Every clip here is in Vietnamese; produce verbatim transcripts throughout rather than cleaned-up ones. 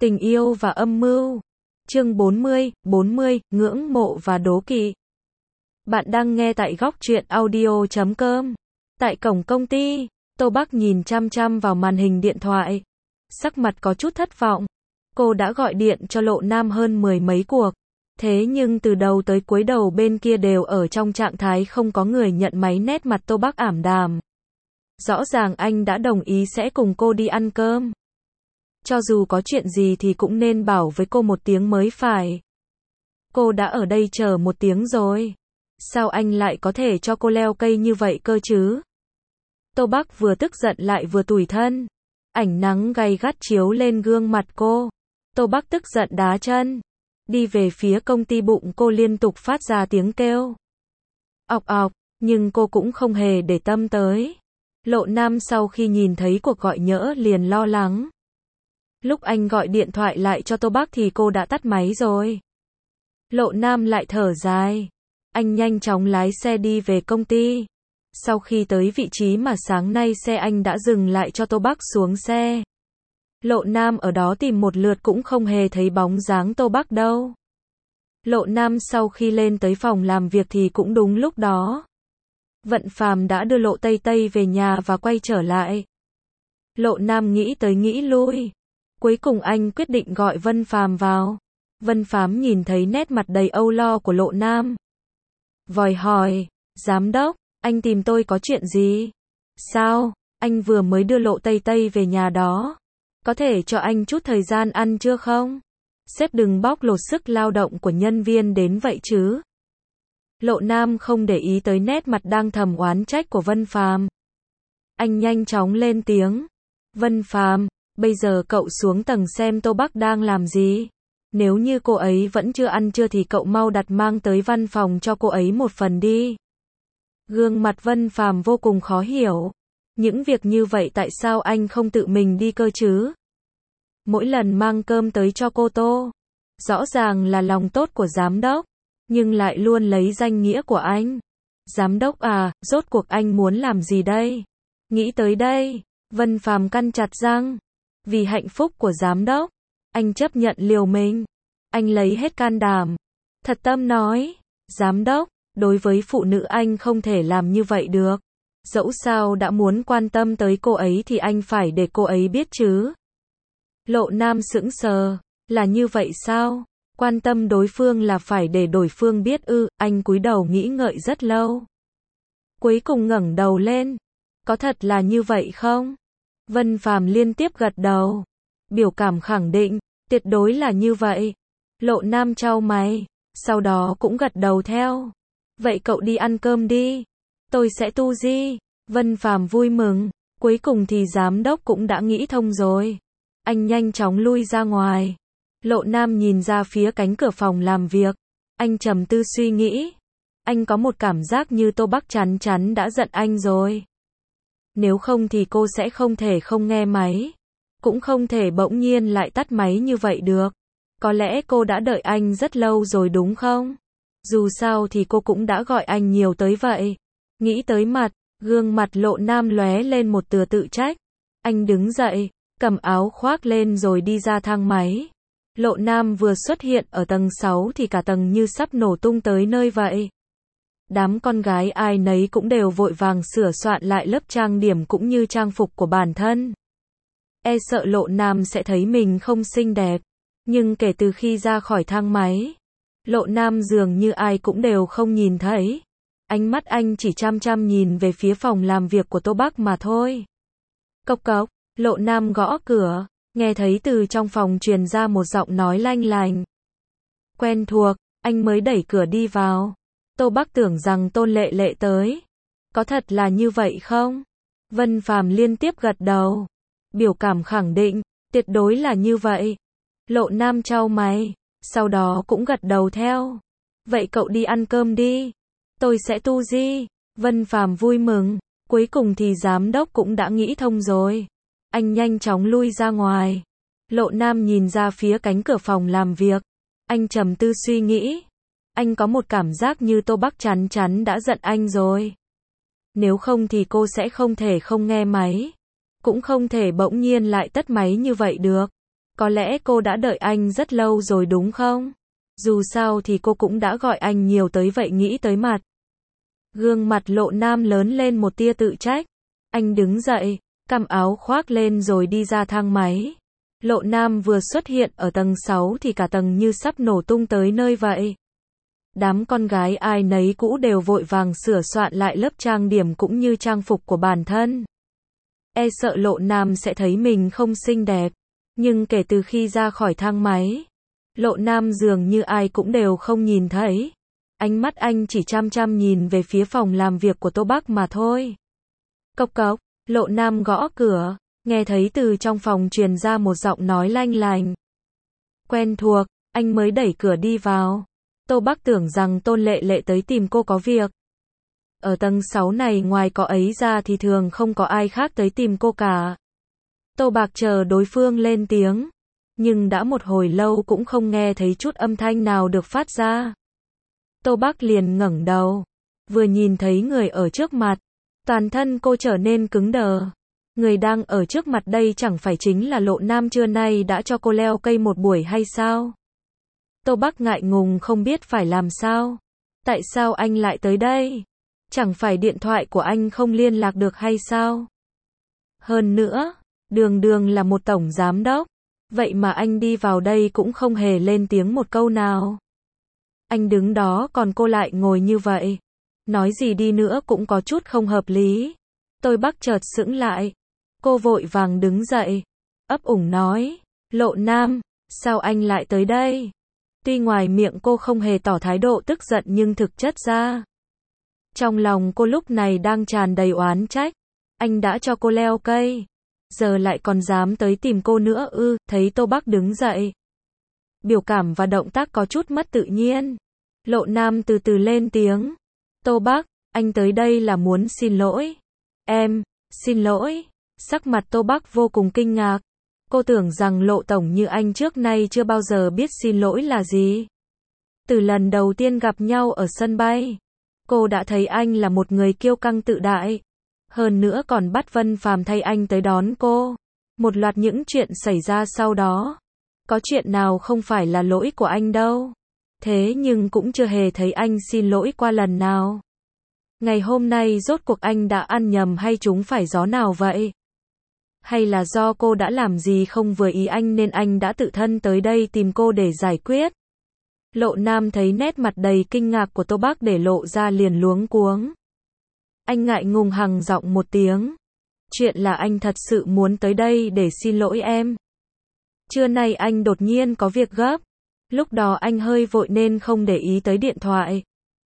Tình yêu và âm mưu. Chương bốn mươi, bốn mươi, ngưỡng mộ và đố kỵ. Bạn đang nghe tại góc truyện audio chấm com. Tại cổng công ty, Tô Bắc nhìn chăm chăm vào màn hình điện thoại. Sắc mặt có chút thất vọng. Cô đã gọi điện cho Lộ Nam hơn mười mấy cuộc. Thế nhưng từ đầu tới cuối đầu bên kia đều ở trong trạng thái không có người nhận máy, nét mặt Tô Bắc ảm đạm. Rõ ràng anh đã đồng ý sẽ cùng cô đi ăn cơm. Cho dù có chuyện gì thì cũng nên bảo với cô một tiếng mới phải. Cô đã ở đây chờ một tiếng rồi. Sao anh lại có thể cho cô leo cây như vậy cơ chứ? Tô Bắc vừa tức giận lại vừa tủi thân. Ánh nắng gay gắt chiếu lên gương mặt cô. Tô Bắc tức giận đá chân. Đi về phía công ty, bụng cô liên tục phát ra tiếng kêu. Ọc ọc, nhưng cô cũng không hề để tâm tới. Lộ Nam sau khi nhìn thấy cuộc gọi nhỡ liền lo lắng. Lúc anh gọi điện thoại lại cho Tô Bắc thì cô đã tắt máy rồi. Lộ Nam lại thở dài. Anh nhanh chóng lái xe đi về công ty. Sau khi tới vị trí mà sáng nay xe anh đã dừng lại cho Tô Bắc xuống xe. Lộ Nam ở đó tìm một lượt cũng không hề thấy bóng dáng Tô Bắc đâu. Lộ Nam sau khi lên tới phòng làm việc thì cũng đúng lúc đó. Vận Phàm đã đưa Lộ Tây Tây về nhà và quay trở lại. Lộ Nam nghĩ tới nghĩ lui. Cuối cùng anh quyết định gọi Vân Phàm vào. Vân Phàm nhìn thấy nét mặt đầy âu lo của Lộ Nam. Vội hỏi, giám đốc, anh tìm tôi có chuyện gì? Sao, anh vừa mới đưa Lộ Tây Tây về nhà đó. Có thể cho anh chút thời gian ăn chưa không? Sếp đừng bóc lột sức lao động của nhân viên đến vậy chứ. Lộ Nam không để ý tới nét mặt đang thầm oán trách của Vân Phàm. Anh nhanh chóng lên tiếng. Vân Phàm, bây giờ cậu xuống tầng xem Tô Bắc đang làm gì. Nếu như cô ấy vẫn chưa ăn trưa thì cậu mau đặt mang tới văn phòng cho cô ấy một phần đi. Gương mặt Vân Phàm vô cùng khó hiểu. Những việc như vậy tại sao anh không tự mình đi cơ chứ? Mỗi lần mang cơm tới cho cô Tô, rõ ràng là lòng tốt của giám đốc, nhưng lại luôn lấy danh nghĩa của anh. Giám đốc à, rốt cuộc anh muốn làm gì đây? Nghĩ tới đây, Vân Phàm căn chặt răng. Vì hạnh phúc của giám đốc, anh chấp nhận liều mình. Anh lấy hết can đảm. Thật tâm nói, giám đốc, đối với phụ nữ anh không thể làm như vậy được. Dẫu sao đã muốn quan tâm tới cô ấy thì anh phải để cô ấy biết chứ. Lộ Nam sững sờ, là như vậy sao? Quan tâm đối phương là phải để đối phương biết ư? Anh cúi đầu nghĩ ngợi rất lâu. Cuối cùng ngẩng đầu lên. Có thật là như vậy không? Vân Phàm liên tiếp gật đầu. Biểu cảm khẳng định, tuyệt đối là như vậy. Lộ Nam chau mày, sau đó cũng gật đầu theo. Vậy cậu đi ăn cơm đi. Tôi sẽ tu di. Vân Phàm vui mừng. Cuối cùng thì giám đốc cũng đã nghĩ thông rồi. Anh nhanh chóng lui ra ngoài. Lộ Nam nhìn ra phía cánh cửa phòng làm việc. Anh trầm tư suy nghĩ. Anh có một cảm giác như Tô Bắc chắn chắn đã giận anh rồi. Nếu không thì cô sẽ không thể không nghe máy. Cũng không thể bỗng nhiên lại tắt máy như vậy được. Có lẽ cô đã đợi anh rất lâu rồi đúng không? Dù sao thì cô cũng đã gọi anh nhiều tới vậy. Nghĩ tới mặt, gương mặt Lộ Nam lóe lên một tia tự trách. Anh đứng dậy, cầm áo khoác lên rồi đi ra thang máy. Lộ Nam vừa xuất hiện ở tầng sáu thì cả tầng như sắp nổ tung tới nơi vậy. Đám con gái ai nấy cũng đều vội vàng sửa soạn lại lớp trang điểm cũng như trang phục của bản thân. E sợ Lộ Nam sẽ thấy mình không xinh đẹp. Nhưng kể từ khi ra khỏi thang máy, Lộ Nam dường như ai cũng đều không nhìn thấy. Ánh mắt anh chỉ chăm chăm nhìn về phía phòng làm việc của Tô Bắc mà thôi. Cộc cộc, Lộ Nam gõ cửa, nghe thấy từ trong phòng truyền ra một giọng nói lanh lành. Quen thuộc, anh mới đẩy cửa đi vào. Tô Bắc tưởng rằng Tôn Lệ Lệ tới. Có thật là như vậy không? Vân Phàm liên tiếp gật đầu. Biểu cảm khẳng định, tuyệt đối là như vậy. Lộ Nam chau mày, sau đó cũng gật đầu theo. Vậy cậu đi ăn cơm đi. Tôi sẽ tu di. Vân Phàm vui mừng. Cuối cùng thì giám đốc cũng đã nghĩ thông rồi. Anh nhanh chóng lui ra ngoài. Lộ Nam nhìn ra phía cánh cửa phòng làm việc. Anh trầm tư suy nghĩ. Anh có một cảm giác như Tô Bắc chắn chắn đã giận anh rồi. Nếu không thì cô sẽ không thể không nghe máy. Cũng không thể bỗng nhiên lại tắt máy như vậy được. Có lẽ cô đã đợi anh rất lâu rồi đúng không? Dù sao thì cô cũng đã gọi anh nhiều tới vậy nghĩ tới mặt. Gương mặt Lộ Nam lớn lên một tia tự trách. Anh đứng dậy, cằm áo khoác lên rồi đi ra thang máy. Lộ Nam vừa xuất hiện ở tầng sáu thì cả tầng như sắp nổ tung tới nơi vậy. Đám con gái ai nấy cũ đều vội vàng sửa soạn lại lớp trang điểm cũng như trang phục của bản thân. E sợ Lộ Nam sẽ thấy mình không xinh đẹp. Nhưng kể từ khi ra khỏi thang máy, Lộ Nam dường như ai cũng đều không nhìn thấy. Ánh mắt anh chỉ chăm chăm nhìn về phía phòng làm việc của Tô Bắc mà thôi. Cộc cộc, Lộ Nam gõ cửa, nghe thấy từ trong phòng truyền ra một giọng nói lanh lành. Quen thuộc, anh mới đẩy cửa đi vào. Tô Bắc tưởng rằng Tôn Lệ Lệ tới tìm cô có việc. Ở tầng sáu này ngoài có ấy ra thì thường không có ai khác tới tìm cô cả. Tô Bạc chờ đối phương lên tiếng, nhưng đã một hồi lâu cũng không nghe thấy chút âm thanh nào được phát ra. Tô Bắc liền ngẩng đầu, vừa nhìn thấy người ở trước mặt, toàn thân cô trở nên cứng đờ. Người đang ở trước mặt đây chẳng phải chính là Lộ Nam trưa nay đã cho cô leo cây một buổi hay sao? Tô Bắc ngại ngùng không biết phải làm sao. Tại sao anh lại tới đây? Chẳng phải điện thoại của anh không liên lạc được hay sao? Hơn nữa, đường đường là một tổng giám đốc. Vậy mà anh đi vào đây cũng không hề lên tiếng một câu nào. Anh đứng đó còn cô lại ngồi như vậy. Nói gì đi nữa cũng có chút không hợp lý. Tô Bắc chợt sững lại. Cô vội vàng đứng dậy. Ấp ủng nói. Lộ Nam, sao anh lại tới đây? Tuy ngoài miệng cô không hề tỏ thái độ tức giận nhưng thực chất ra. Trong lòng cô lúc này đang tràn đầy oán trách. Anh đã cho cô leo cây. Giờ lại còn dám tới tìm cô nữa ư, thấy Tô Bắc đứng dậy. Biểu cảm và động tác có chút mất tự nhiên. Lộ Nam từ từ lên tiếng. Tô Bắc, anh tới đây là muốn xin lỗi. Em, xin lỗi. Sắc mặt Tô Bắc vô cùng kinh ngạc. Cô tưởng rằng Lộ Tổng như anh trước nay chưa bao giờ biết xin lỗi là gì. Từ lần đầu tiên gặp nhau ở sân bay, cô đã thấy anh là một người kiêu căng tự đại. Hơn nữa còn bắt Vân Phàm thay anh tới đón cô. Một loạt những chuyện xảy ra sau đó. Có chuyện nào không phải là lỗi của anh đâu. Thế nhưng cũng chưa hề thấy anh xin lỗi qua lần nào. Ngày hôm nay rốt cuộc anh đã ăn nhầm hay trúng phải gió nào vậy? Hay là do cô đã làm gì không vừa ý anh nên anh đã tự thân tới đây tìm cô để giải quyết? Lộ Nam thấy nét mặt đầy kinh ngạc của Tô Bắc để lộ ra liền luống cuống. Anh ngại ngùng hằng giọng một tiếng. Chuyện là anh thật sự muốn tới đây để xin lỗi em. Trưa nay anh đột nhiên có việc gấp. Lúc đó anh hơi vội nên không để ý tới điện thoại.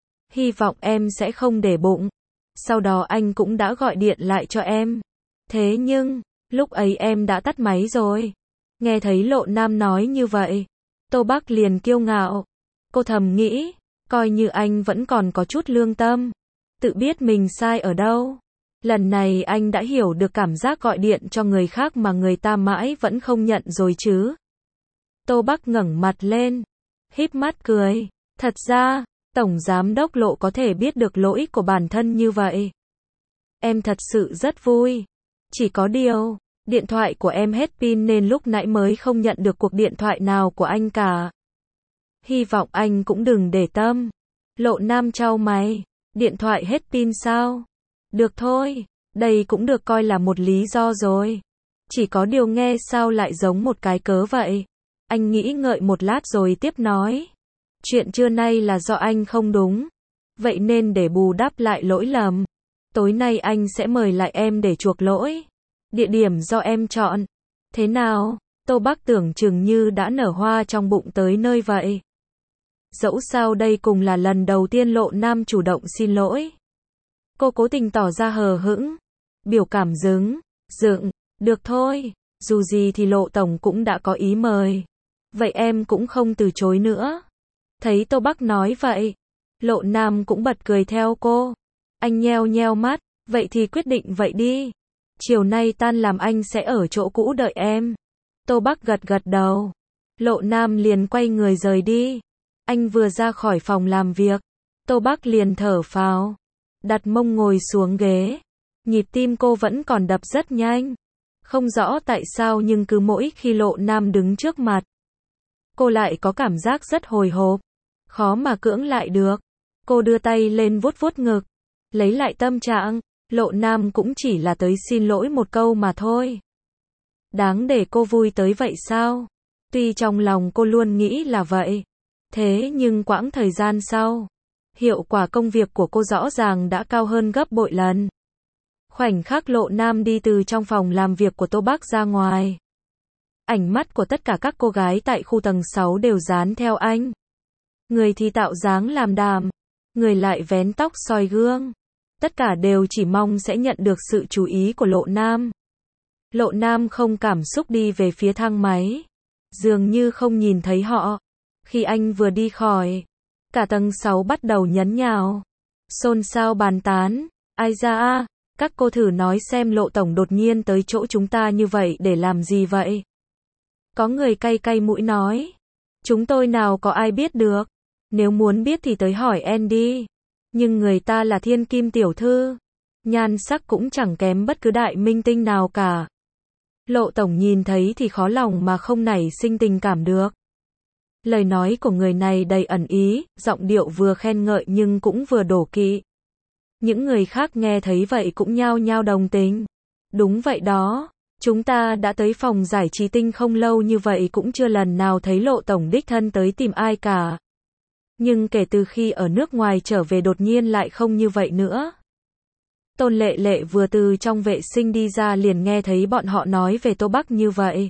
Hy vọng em sẽ không để bụng. Sau đó anh cũng đã gọi điện lại cho em. Thế nhưng, lúc ấy em đã tắt máy rồi. Nghe thấy Lộ Nam nói như vậy, Tô Bắc liền kiêu ngạo. Cô thầm nghĩ, coi như anh vẫn còn có chút lương tâm. Tự biết mình sai ở đâu. Lần này anh đã hiểu được cảm giác gọi điện cho người khác mà người ta mãi vẫn không nhận rồi chứ. Tô Bắc ngẩng mặt lên, híp mắt cười. Thật ra, Tổng Giám đốc Lộ có thể biết được lỗi của bản thân như vậy. Em thật sự rất vui. Chỉ có điều, điện thoại của em hết pin nên lúc nãy mới không nhận được cuộc điện thoại nào của anh cả. Hy vọng anh cũng đừng để tâm. Lộ Nam chau mày. Điện thoại hết pin sao? Được thôi, đây cũng được coi là một lý do rồi. Chỉ có điều nghe sao lại giống một cái cớ vậy. Anh nghĩ ngợi một lát rồi tiếp nói. Chuyện trưa nay là do anh không đúng. Vậy nên để bù đắp lại lỗi lầm, tối nay anh sẽ mời lại em để chuộc lỗi. Địa điểm do em chọn. Thế nào? Tô Bắc tưởng chừng như đã nở hoa trong bụng tới nơi vậy. Dẫu sao đây cùng là lần đầu tiên Lộ Nam chủ động xin lỗi. Cô cố tình tỏ ra hờ hững. Biểu cảm dứng, dựng. Được thôi, dù gì thì Lộ Tổng cũng đã có ý mời. Vậy em cũng không từ chối nữa. Thấy Tô Bắc nói vậy, Lộ Nam cũng bật cười theo cô. Anh nheo nheo mắt, vậy thì quyết định vậy đi. Chiều nay tan làm anh sẽ ở chỗ cũ đợi em. Tô Bắc gật gật đầu. Lộ Nam liền quay người rời đi. Anh vừa ra khỏi phòng làm việc, Tô Bắc liền thở phào, đặt mông ngồi xuống ghế. Nhịp tim cô vẫn còn đập rất nhanh. Không rõ tại sao nhưng cứ mỗi khi Lộ Nam đứng trước mặt, cô lại có cảm giác rất hồi hộp, khó mà cưỡng lại được. Cô đưa tay lên vuốt vuốt ngực, lấy lại tâm trạng, Lộ Nam cũng chỉ là tới xin lỗi một câu mà thôi. Đáng để cô vui tới vậy sao? Tuy trong lòng cô luôn nghĩ là vậy, thế nhưng quãng thời gian sau, hiệu quả công việc của cô rõ ràng đã cao hơn gấp bội lần. Khoảnh khắc Lộ Nam đi từ trong phòng làm việc của Tô Bắc ra ngoài, ánh mắt của tất cả các cô gái tại khu tầng sáu đều dán theo anh. Người thì tạo dáng làm đàm, người lại vén tóc soi gương. Tất cả đều chỉ mong sẽ nhận được sự chú ý của Lộ Nam. Lộ Nam không cảm xúc đi về phía thang máy, dường như không nhìn thấy họ. Khi anh vừa đi khỏi, cả tầng sáu bắt đầu nhấn nhào, xôn xao bàn tán. Ai ra a, các cô thử nói xem Lộ tổng đột nhiên tới chỗ chúng ta như vậy để làm gì vậy? Có người cay cay mũi nói, chúng tôi nào có ai biết được, nếu muốn biết thì tới hỏi em đi. Nhưng người ta là thiên kim tiểu thư, nhan sắc cũng chẳng kém bất cứ đại minh tinh nào cả. Lộ tổng nhìn thấy thì khó lòng mà không nảy sinh tình cảm được. Lời nói của người này đầy ẩn ý, giọng điệu vừa khen ngợi nhưng cũng vừa đổ kỵ. Những người khác nghe thấy vậy cũng nhao nhao đồng tình. Đúng vậy đó, chúng ta đã tới phòng giải trí Tinh không lâu như vậy cũng chưa lần nào thấy Lộ tổng đích thân tới tìm ai cả. Nhưng kể từ khi ở nước ngoài trở về đột nhiên lại không như vậy nữa. Tôn Lệ Lệ vừa từ trong vệ sinh đi ra liền nghe thấy bọn họ nói về Tô Bắc như vậy.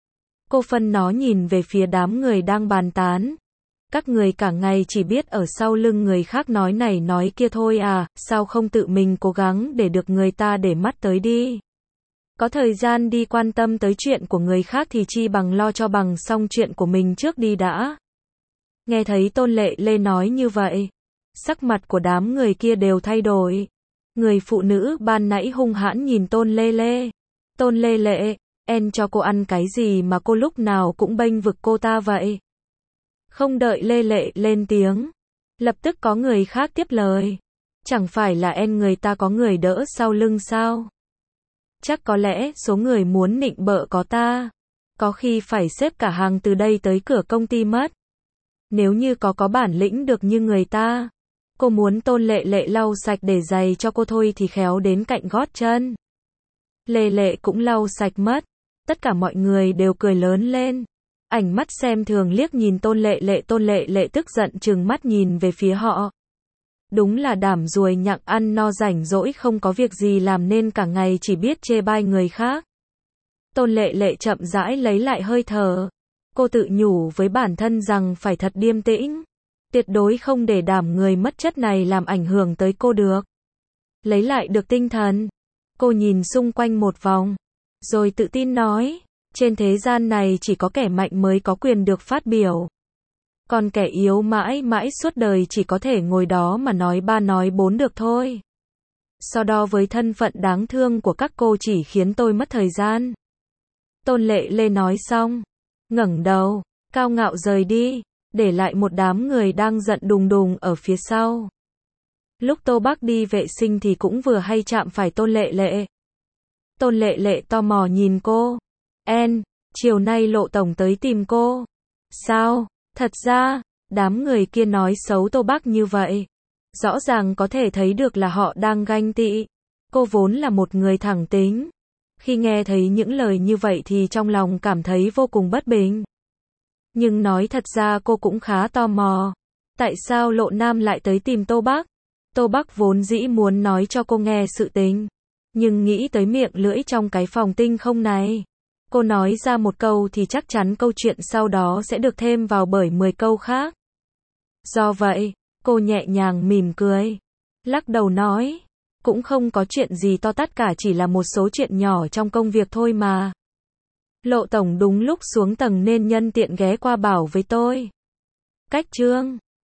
Cô phân nó nhìn về phía đám người đang bàn tán. Các người cả ngày chỉ biết ở sau lưng người khác nói này nói kia thôi à, sao không tự mình cố gắng để được người ta để mắt tới đi. Có thời gian đi quan tâm tới chuyện của người khác thì chi bằng lo cho bằng xong chuyện của mình trước đi đã. Nghe thấy Tôn Lệ Lê nói như vậy, sắc mặt của đám người kia đều thay đổi. Người phụ nữ ban nãy hung hãn nhìn Tôn Lê Lê. Tôn Lê Lệ, em cho cô ăn cái gì mà cô lúc nào cũng bênh vực cô ta vậy? Không đợi Lê Lệ lên tiếng, lập tức có người khác tiếp lời. Chẳng phải là em người ta có người đỡ sau lưng sao? Chắc có lẽ số người muốn nịnh bợ có ta. Có khi phải xếp cả hàng từ đây tới cửa công ty mất. Nếu như có có bản lĩnh được như người ta, cô muốn Tôn Lệ Lệ lau sạch để giày cho cô thôi thì khéo đến cạnh gót chân. Lệ Lệ cũng lau sạch mất. Tất cả mọi người đều cười lớn lên. Ánh mắt xem thường liếc nhìn Tôn Lệ Lệ. Tôn Lệ Lệ tức giận trừng mắt nhìn về phía họ. Đúng là đảm ruồi nhặng ăn no rảnh rỗi không có việc gì làm nên cả ngày chỉ biết chê bai người khác. Tôn Lệ Lệ chậm rãi lấy lại hơi thở. Cô tự nhủ với bản thân rằng phải thật điềm tĩnh. Tuyệt đối không để đảm người mất chất này làm ảnh hưởng tới cô được. Lấy lại được tinh thần, cô nhìn xung quanh một vòng, rồi tự tin nói, trên thế gian này chỉ có kẻ mạnh mới có quyền được phát biểu. Còn kẻ yếu mãi mãi suốt đời chỉ có thể ngồi đó mà nói ba nói bốn được thôi. So đo với thân phận đáng thương của các cô chỉ khiến tôi mất thời gian. Tôn Lệ Lê nói xong, ngẩng đầu, cao ngạo rời đi, để lại một đám người đang giận đùng đùng ở phía sau. Lúc Tô Bắc đi vệ sinh thì cũng vừa hay chạm phải Tôn Lệ Lệ. Tôn Lệ Lệ tò mò nhìn cô. En, chiều nay Lộ tổng tới tìm cô. Sao? Thật ra, đám người kia nói xấu Tô Bắc như vậy. Rõ ràng có thể thấy được là họ đang ganh tị. Cô vốn là một người thẳng tính. Khi nghe thấy những lời như vậy thì trong lòng cảm thấy vô cùng bất bình. Nhưng nói thật ra cô cũng khá tò mò. Tại sao Lộ Nam lại tới tìm Tô Bắc? Tô Bắc vốn dĩ muốn nói cho cô nghe sự tình. Nhưng nghĩ tới miệng lưỡi trong cái phòng tinh không này. Cô nói ra một câu thì chắc chắn câu chuyện sau đó sẽ được thêm vào bởi mười câu khác. Do vậy, cô nhẹ nhàng mỉm cười. Lắc đầu nói. Cũng không có chuyện gì to tát cả, chỉ là một số chuyện nhỏ trong công việc thôi mà. Lộ tổng đúng lúc xuống tầng nên nhân tiện ghé qua bảo với tôi. Cách chương